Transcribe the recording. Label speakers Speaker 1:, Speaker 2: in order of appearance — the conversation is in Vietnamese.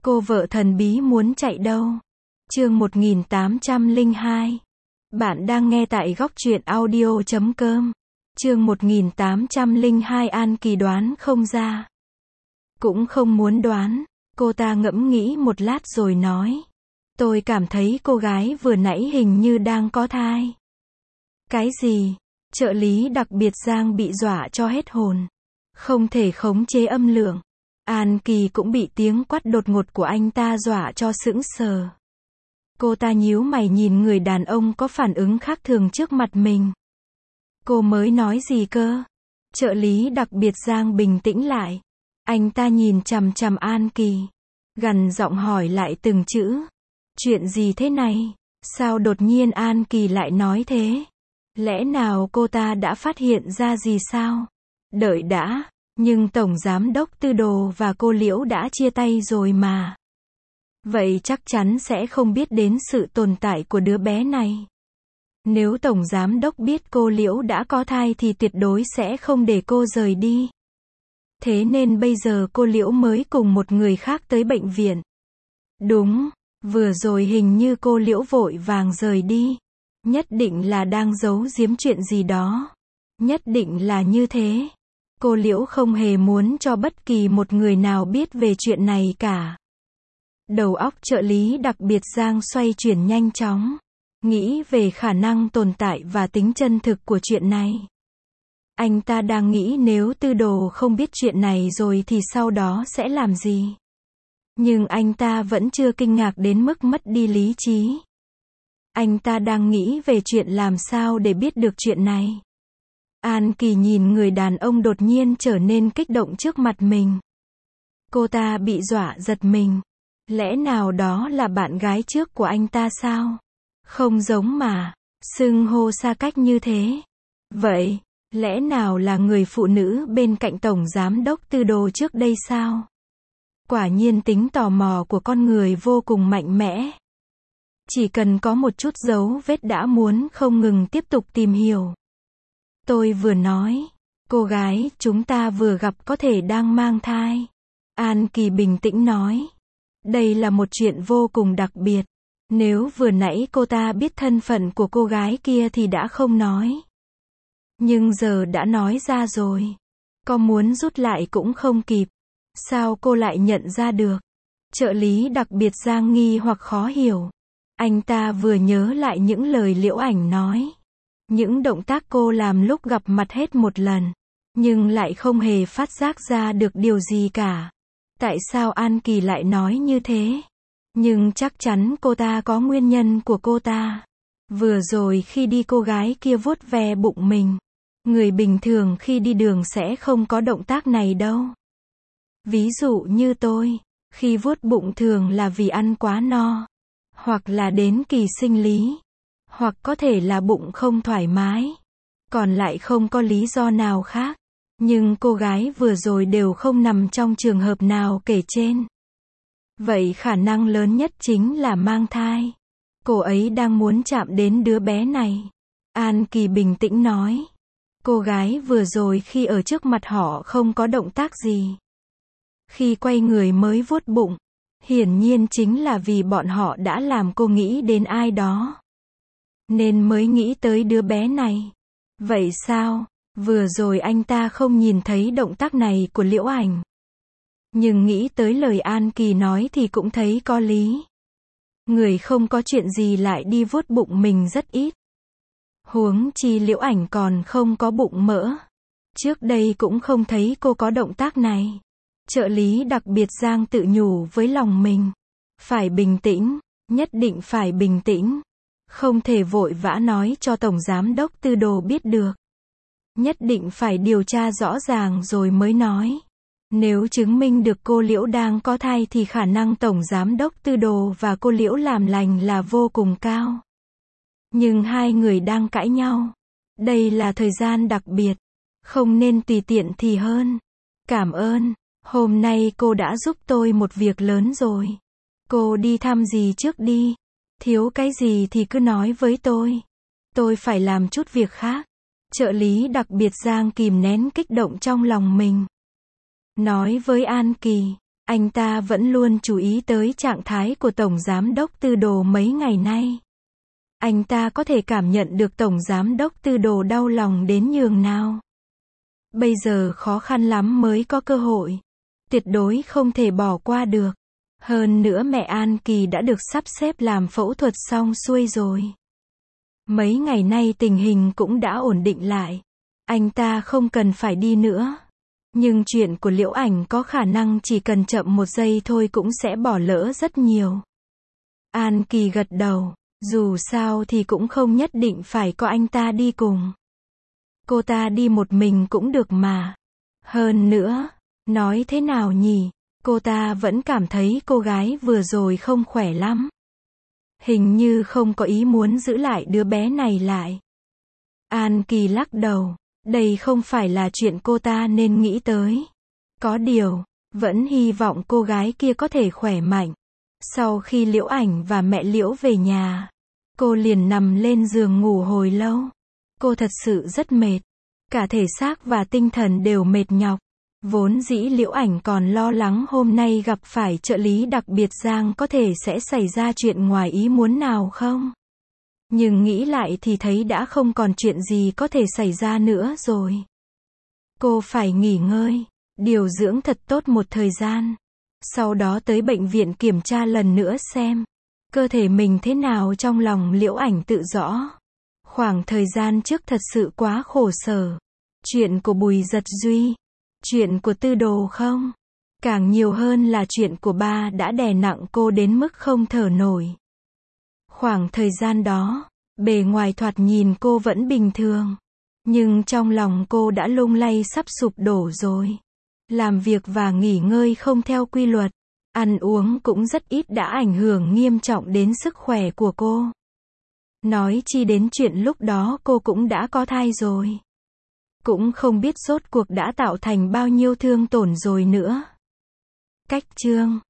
Speaker 1: Cô vợ thần bí muốn chạy đâu? Chương 1802. Bạn đang nghe tại góc truyện audio.com. Chương 1802 An Kỳ đoán không ra. Cũng không muốn đoán. Cô ta ngẫm nghĩ một lát rồi nói. Tôi cảm thấy cô gái vừa nãy hình như đang có thai. Cái gì? Trợ lý đặc biệt Giang bị dọa cho hết hồn. Không thể khống chế âm lượng. An Kỳ cũng bị tiếng quát đột ngột của anh ta dọa cho sững sờ. Cô ta nhíu mày nhìn người đàn ông có phản ứng khác thường trước mặt mình. Cô mới nói gì cơ? Trợ lý đặc biệt Giang bình tĩnh lại. Anh ta nhìn chằm chằm An Kỳ. Gằn giọng hỏi lại từng chữ. Chuyện gì thế này? Sao đột nhiên An Kỳ lại nói thế? Lẽ nào cô ta đã phát hiện ra gì sao? Đợi đã. Nhưng Tổng Giám đốc Tư Đồ và cô Liễu đã chia tay rồi mà. Vậy chắc chắn sẽ không biết đến sự tồn tại của đứa bé này. Nếu Tổng Giám đốc biết cô Liễu đã có thai thì tuyệt đối sẽ không để cô rời đi. Thế nên bây giờ cô Liễu mới cùng một người khác tới bệnh viện. Đúng, vừa rồi hình như cô Liễu vội vàng rời đi. Nhất định là đang giấu giếm chuyện gì đó. Nhất định là như thế. Cô Liễu không hề muốn cho bất kỳ một người nào biết về chuyện này cả. Đầu óc trợ lý đặc biệt Giang xoay chuyển nhanh chóng. Nghĩ về khả năng tồn tại và tính chân thực của chuyện này. Anh ta đang nghĩ nếu Tư Đồ không biết chuyện này rồi thì sau đó sẽ làm gì. Nhưng anh ta vẫn chưa kinh ngạc đến mức mất đi lý trí. Anh ta đang nghĩ về chuyện làm sao để biết được chuyện này. An Kỳ nhìn người đàn ông đột nhiên trở nên kích động trước mặt mình. Cô ta bị dọa giật mình. Lẽ nào đó là bạn gái trước của anh ta sao? Không giống mà. Xưng hô xa cách như thế. Vậy, lẽ nào là người phụ nữ bên cạnh Tổng Giám đốc Tư Đồ trước đây sao? Quả nhiên tính tò mò của con người vô cùng mạnh mẽ. Chỉ cần có một chút dấu vết đã muốn không ngừng tiếp tục tìm hiểu. Tôi vừa nói, cô gái chúng ta vừa gặp có thể đang mang thai. An Kỳ bình tĩnh nói. Đây là một chuyện vô cùng đặc biệt. Nếu vừa nãy cô ta biết thân phận của cô gái kia thì đã không nói. Nhưng giờ đã nói ra rồi. Có muốn rút lại cũng không kịp. Sao cô lại nhận ra được? Trợ lý đặc biệt Giang nghi hoặc khó hiểu. Anh ta vừa nhớ lại những lời Liễu Ảnh nói. Những động tác cô làm lúc gặp mặt hết một lần. Nhưng lại không hề phát giác ra được điều gì cả. Tại sao An Kỳ lại nói như thế? Nhưng chắc chắn cô ta có nguyên nhân của cô ta. Vừa rồi khi đi cô gái kia vuốt ve bụng mình. Người bình thường khi đi đường sẽ không có động tác này đâu. Ví dụ như tôi, khi vuốt bụng thường là vì ăn quá no. Hoặc là đến kỳ sinh lý. Hoặc có thể là bụng không thoải mái. Còn lại không có lý do nào khác. Nhưng cô gái vừa rồi đều không nằm trong trường hợp nào kể trên. Vậy khả năng lớn nhất chính là mang thai. Cô ấy đang muốn chạm đến đứa bé này. An Kỳ bình tĩnh nói. Cô gái vừa rồi khi ở trước mặt họ không có động tác gì. Khi quay người mới vuốt bụng. Hiển nhiên chính là vì bọn họ đã làm cô nghĩ đến ai đó. Nên mới nghĩ tới đứa bé này. Vậy sao? Vừa rồi anh ta không nhìn thấy động tác này của Liễu Ảnh. Nhưng nghĩ tới lời An Kỳ nói thì cũng thấy có lý. Người không có chuyện gì lại đi vuốt bụng mình rất ít. Huống chi Liễu Ảnh còn không có bụng mỡ. Trước đây cũng không thấy cô có động tác này. Trợ lý đặc biệt Giang tự nhủ với lòng mình. Phải bình tĩnh, nhất định phải bình tĩnh. Không thể vội vã nói cho Tổng Giám đốc Tư Đồ biết được. Nhất định phải điều tra rõ ràng rồi mới nói. Nếu chứng minh được cô Liễu đang có thai thì khả năng Tổng Giám đốc Tư Đồ và cô Liễu làm lành là vô cùng cao. Nhưng hai người đang cãi nhau. Đây là thời gian đặc biệt. Không nên tùy tiện thì hơn. Cảm ơn. Hôm nay cô đã giúp tôi một việc lớn rồi. Cô đi thăm gì trước đi. Thiếu cái gì thì cứ nói với tôi. Tôi phải làm chút việc khác. Trợ lý đặc biệt Giang kìm nén kích động trong lòng mình. Nói với An Kỳ. Anh ta vẫn luôn chú ý tới trạng thái của Tổng Giám đốc Tư Đồ mấy ngày nay. Anh ta có thể cảm nhận được Tổng Giám đốc Tư Đồ đau lòng đến nhường nào. Bây giờ khó khăn lắm mới có cơ hội. Tuyệt đối không thể bỏ qua được. Hơn nữa mẹ An Kỳ đã được sắp xếp làm phẫu thuật xong xuôi rồi. Mấy ngày nay tình hình cũng đã ổn định lại. Anh ta không cần phải đi nữa. Nhưng chuyện của Liễu Ảnh có khả năng chỉ cần chậm 1 giây thôi cũng sẽ bỏ lỡ rất nhiều. An Kỳ gật đầu. Dù sao thì cũng không nhất định phải có anh ta đi cùng. Cô ta đi một mình cũng được mà. Hơn nữa, nói thế nào nhỉ? Cô ta vẫn cảm thấy cô gái vừa rồi không khỏe lắm. Hình như không có ý muốn giữ lại đứa bé này lại. An Kỳ lắc đầu. Đây không phải là chuyện cô ta nên nghĩ tới. Có điều, vẫn hy vọng cô gái kia có thể khỏe mạnh. Sau khi Liễu Ảnh và mẹ Liễu về nhà, cô liền nằm lên giường ngủ hồi lâu. Cô thật sự rất mệt. Cả thể xác và tinh thần đều mệt nhọc. Vốn dĩ Liễu Ảnh còn lo lắng hôm nay gặp phải trợ lý đặc biệt Giang có thể sẽ xảy ra chuyện ngoài ý muốn nào không. Nhưng nghĩ lại thì thấy đã không còn chuyện gì có thể xảy ra nữa rồi. Cô phải nghỉ ngơi, điều dưỡng thật tốt một thời gian. Sau đó tới bệnh viện kiểm tra lần nữa xem cơ thể mình thế nào. Trong lòng Liễu Ảnh tự rõ. Khoảng thời gian trước thật sự quá khổ sở. Chuyện của Bùi Giật Duy, chuyện của Tư Đồ không. Càng nhiều hơn là chuyện của ba đã đè nặng cô đến mức không thở nổi. Khoảng thời gian đó, bề ngoài thoạt nhìn cô vẫn bình thường. Nhưng trong lòng cô đã lung lay sắp sụp đổ rồi. Làm việc và nghỉ ngơi không theo quy luật. Ăn uống cũng rất ít đã ảnh hưởng nghiêm trọng đến sức khỏe của cô. Nói chi đến chuyện lúc đó cô cũng đã có thai rồi. Cũng không biết rốt cuộc đã tạo thành bao nhiêu thương tổn rồi nữa. Cách chương